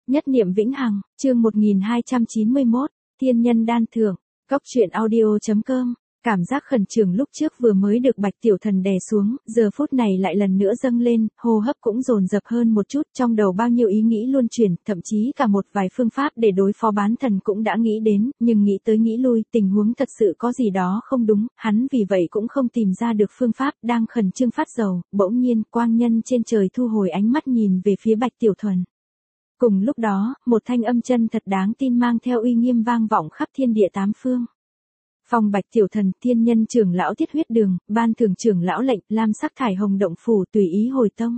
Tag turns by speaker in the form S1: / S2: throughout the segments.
S1: Nhất niệm vĩnh hằng, chương 1291, Thiên nhân đan thưởng, Cốc truyện audio.com. Cảm giác khẩn trương lúc trước vừa mới được Bạch Tiểu Thần đè xuống, giờ phút này lại lần nữa dâng lên, hô hấp cũng dồn dập hơn một chút, trong đầu bao nhiêu ý nghĩ luân chuyển, thậm chí cả một vài phương pháp để đối phó bán thần cũng đã nghĩ đến, nhưng nghĩ tới nghĩ lui, tình huống thật sự có gì đó không đúng, hắn vì vậy cũng không tìm ra được phương pháp, đang khẩn trương phát dầu, bỗng nhiên, quang nhân trên trời thu hồi ánh mắt nhìn về phía Bạch Tiểu Thuần. Cùng lúc đó, một thanh âm chân thật đáng tin mang theo uy nghiêm vang vọng khắp thiên địa tám phương. Phong Bạch Tiểu Thần, thiên nhân trưởng lão Thiết Huyết Đường, ban thường trưởng lão lệnh, lam sắc thải hồng động phủ tùy ý hồi tông.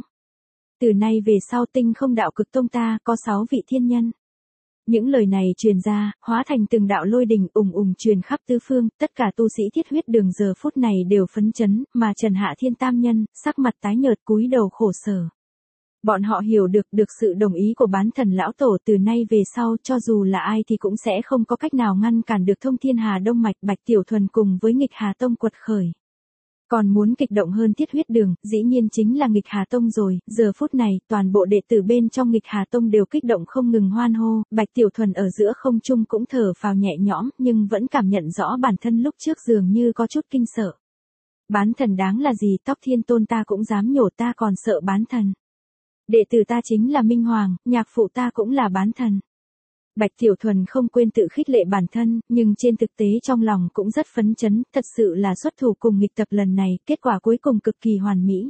S1: Từ nay về sau Tinh Không Đạo Cực Tông ta có 6 vị thiên nhân. Những lời này truyền ra, hóa thành từng đạo lôi đình ùng ùng truyền khắp tứ phương, tất cả tu sĩ Thiết Huyết Đường giờ phút này đều phấn chấn, mà Trần Hạ Thiên tam nhân, sắc mặt tái nhợt cúi đầu khổ sở. Bọn họ hiểu được sự đồng ý của bán thần lão tổ từ nay về sau cho dù là ai thì cũng sẽ không có cách nào ngăn cản được Thông Thiên Hà Đông Mạch Bạch Tiểu Thuần cùng với Nghịch Hà Tông quật khởi. Còn muốn kịch động hơn Thiết Huyết Đường, dĩ nhiên chính là Nghịch Hà Tông rồi, giờ phút này, toàn bộ đệ tử bên trong Nghịch Hà Tông đều kích động không ngừng hoan hô, Bạch Tiểu Thuần ở giữa không trung cũng thở phào nhẹ nhõm, nhưng vẫn cảm nhận rõ bản thân lúc trước dường như có chút kinh sợ. Bán thần đáng là gì, Tóc Thiên Tôn ta cũng dám nhổ, ta còn sợ bán thần. Đệ tử ta chính là Minh Hoàng, nhạc phụ ta cũng là bán thần. Bạch Tiểu Thuần không quên tự khích lệ bản thân, nhưng trên thực tế trong lòng cũng rất phấn chấn, thật sự là xuất thủ cùng nghịch tập lần này, kết quả cuối cùng cực kỳ hoàn mỹ.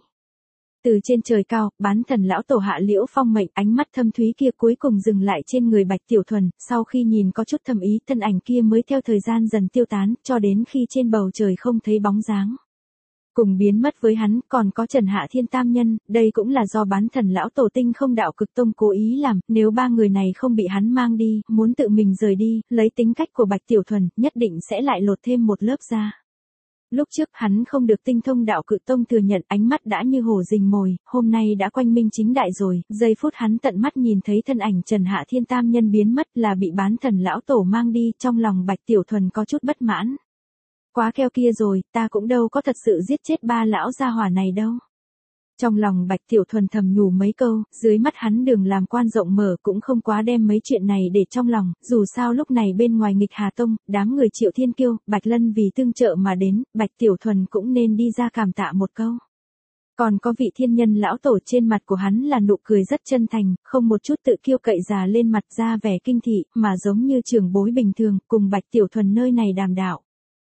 S1: Từ trên trời cao, bán thần lão tổ Hạ Liễu Phong mệnh, ánh mắt thâm thúy kia cuối cùng dừng lại trên người Bạch Tiểu Thuần, sau khi nhìn có chút thâm ý, thân ảnh kia mới theo thời gian dần tiêu tán, cho đến khi trên bầu trời không thấy bóng dáng. Cùng biến mất với hắn còn có Trần Hạ Thiên tam nhân, đây cũng là do bán thần lão tổ Tinh Không Đạo Cực Tông cố ý làm, nếu ba người này không bị hắn mang đi, muốn tự mình rời đi, lấy tính cách của Bạch Tiểu Thuần, nhất định sẽ lại lột thêm một lớp da. Lúc trước hắn không được Tinh Thông Đạo Cực Tông thừa nhận, ánh mắt đã như hổ rình mồi, hôm nay đã quanh minh chính đại rồi, giây phút hắn tận mắt nhìn thấy thân ảnh Trần Hạ Thiên tam nhân biến mất là bị bán thần lão tổ mang đi, trong lòng Bạch Tiểu Thuần có chút bất mãn. Quá keo kia rồi, ta cũng đâu có thật sự giết chết ba lão gia hỏa này đâu. Trong lòng Bạch Tiểu Thuần thầm nhủ mấy câu, dưới mắt hắn đường làm quan rộng mở cũng không quá đem mấy chuyện này để trong lòng, dù sao lúc này bên ngoài Nghịch Hà Tông, đám người Triệu Thiên Kiêu, Bạch Lân vì tương trợ mà đến, Bạch Tiểu Thuần cũng nên đi ra cảm tạ một câu. Còn có vị thiên nhân lão tổ trên mặt của hắn là nụ cười rất chân thành, không một chút tự kiêu cậy già lên mặt ra vẻ kinh thị, mà giống như trưởng bối bình thường, cùng Bạch Tiểu Thuần nơi này đàm đạo.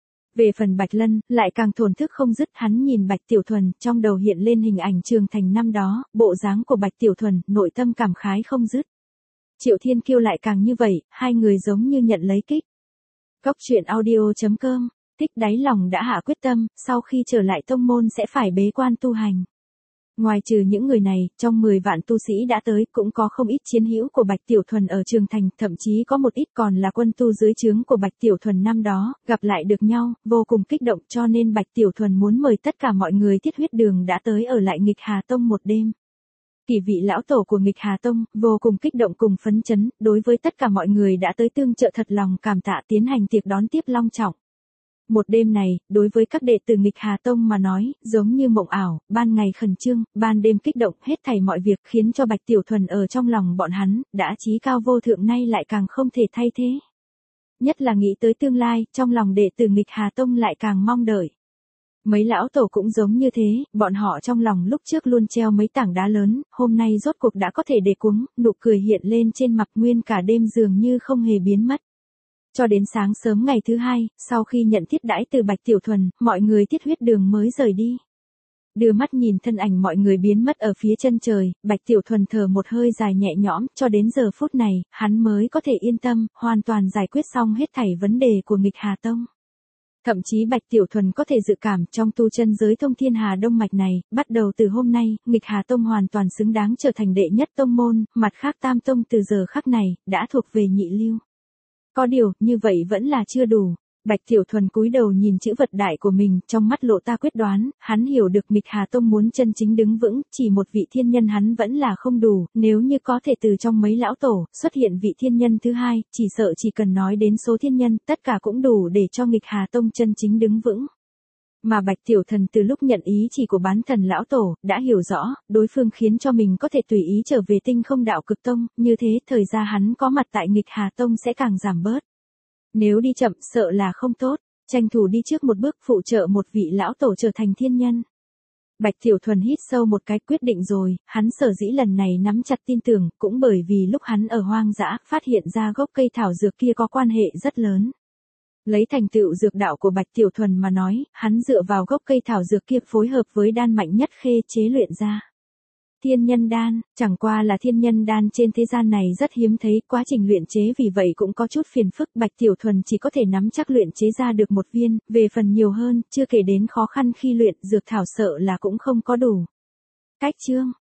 S1: Về phần Bạch Lân, lại càng thổn thức không dứt, hắn nhìn Bạch Tiểu Thuần, trong đầu hiện lên hình ảnh Trường Thành năm đó, bộ dáng của Bạch Tiểu Thuần, nội tâm cảm khái không dứt. Triệu Thiên Kiêu lại càng như vậy, hai người giống như nhận lấy kích. Cốc truyện audio.com, Tích đáy lòng đã hạ quyết tâm, sau khi trở lại tông môn sẽ phải bế quan tu hành. Ngoài trừ những người này, trong 10 vạn tu sĩ đã tới, cũng có không ít chiến hữu của Bạch Tiểu Thuần ở Trường Thành, thậm chí có một ít còn là quân tu dưới trướng của Bạch Tiểu Thuần năm đó, gặp lại được nhau, vô cùng kích động, cho nên Bạch Tiểu Thuần muốn mời tất cả mọi người Thiết Huyết Đường đã tới ở lại Nghịch Hà Tông một đêm. Kỳ vị lão tổ của Nghịch Hà Tông, vô cùng kích động cùng phấn chấn, đối với tất cả mọi người đã tới tương trợ thật lòng cảm tạ, tiến hành tiệc đón tiếp long trọng. Một đêm này, đối với các đệ tử Nghịch Hà Tông mà nói, giống như mộng ảo, ban ngày khẩn trương, ban đêm kích động, hết thảy mọi việc khiến cho Bạch Tiểu Thuần ở trong lòng bọn hắn, đã chí cao vô thượng nay lại càng không thể thay thế. Nhất là nghĩ tới tương lai, trong lòng đệ tử Nghịch Hà Tông lại càng mong đợi. Mấy lão tổ cũng giống như thế, bọn họ trong lòng lúc trước luôn treo mấy tảng đá lớn, hôm nay rốt cuộc đã có thể để cuống, nụ cười hiện lên trên mặt, nguyên cả đêm dường như không hề biến mất. Cho đến sáng sớm ngày thứ hai, sau khi nhận thiết đãi từ Bạch Tiểu Thuần, mọi người Thiết Huyết Đường mới rời đi. Đưa mắt nhìn thân ảnh mọi người biến mất ở phía chân trời, Bạch Tiểu Thuần thở một hơi dài nhẹ nhõm, cho đến giờ phút này, hắn mới có thể yên tâm, hoàn toàn giải quyết xong hết thảy vấn đề của Nghịch Hà Tông. Thậm chí Bạch Tiểu Thuần có thể dự cảm trong tu chân giới Thông Thiên Hà Đông Mạch này, bắt đầu từ hôm nay, Nghịch Hà Tông hoàn toàn xứng đáng trở thành đệ nhất tông môn, mặt khác Tam Tông từ giờ khắc này, đã thuộc về nhị lưu. Có điều, như vậy vẫn là chưa đủ. Bạch Tiểu Thuần cúi đầu nhìn chữ vật đại của mình, trong mắt lộ ta quyết đoán, hắn hiểu được Nghịch Hà Tông muốn chân chính đứng vững, chỉ một vị thiên nhân hắn vẫn là không đủ, nếu như có thể từ trong mấy lão tổ, xuất hiện vị thiên nhân thứ hai, chỉ sợ chỉ cần nói đến số thiên nhân, tất cả cũng đủ để cho Nghịch Hà Tông chân chính đứng vững. Mà Bạch Tiểu Thần từ lúc nhận ý chỉ của bán thần lão tổ, đã hiểu rõ, đối phương khiến cho mình có thể tùy ý trở về Tinh Không Đạo Cực Tông, như thế thời gian hắn có mặt tại Nghịch Hà Tông sẽ càng giảm bớt. Nếu đi chậm sợ là không tốt, tranh thủ đi trước một bước phụ trợ một vị lão tổ trở thành thiên nhân. Bạch Tiểu Thuần hít sâu một cái quyết định rồi, hắn sở dĩ lần này nắm chặt tin tưởng, cũng bởi vì lúc hắn ở hoang dã, phát hiện ra gốc cây thảo dược kia có quan hệ rất lớn. Lấy thành tựu dược đạo của Bạch Tiểu Thuần mà nói, hắn dựa vào gốc cây thảo dược kia phối hợp với đan mạnh nhất khê chế luyện ra. Thiên nhân đan, chẳng qua là thiên nhân đan trên thế gian này rất hiếm thấy, quá trình luyện chế vì vậy cũng có chút phiền phức, Bạch Tiểu Thuần chỉ có thể nắm chắc luyện chế ra được một viên, về phần nhiều hơn, chưa kể đến khó khăn khi luyện, dược thảo sợ là cũng không có đủ. Cách chương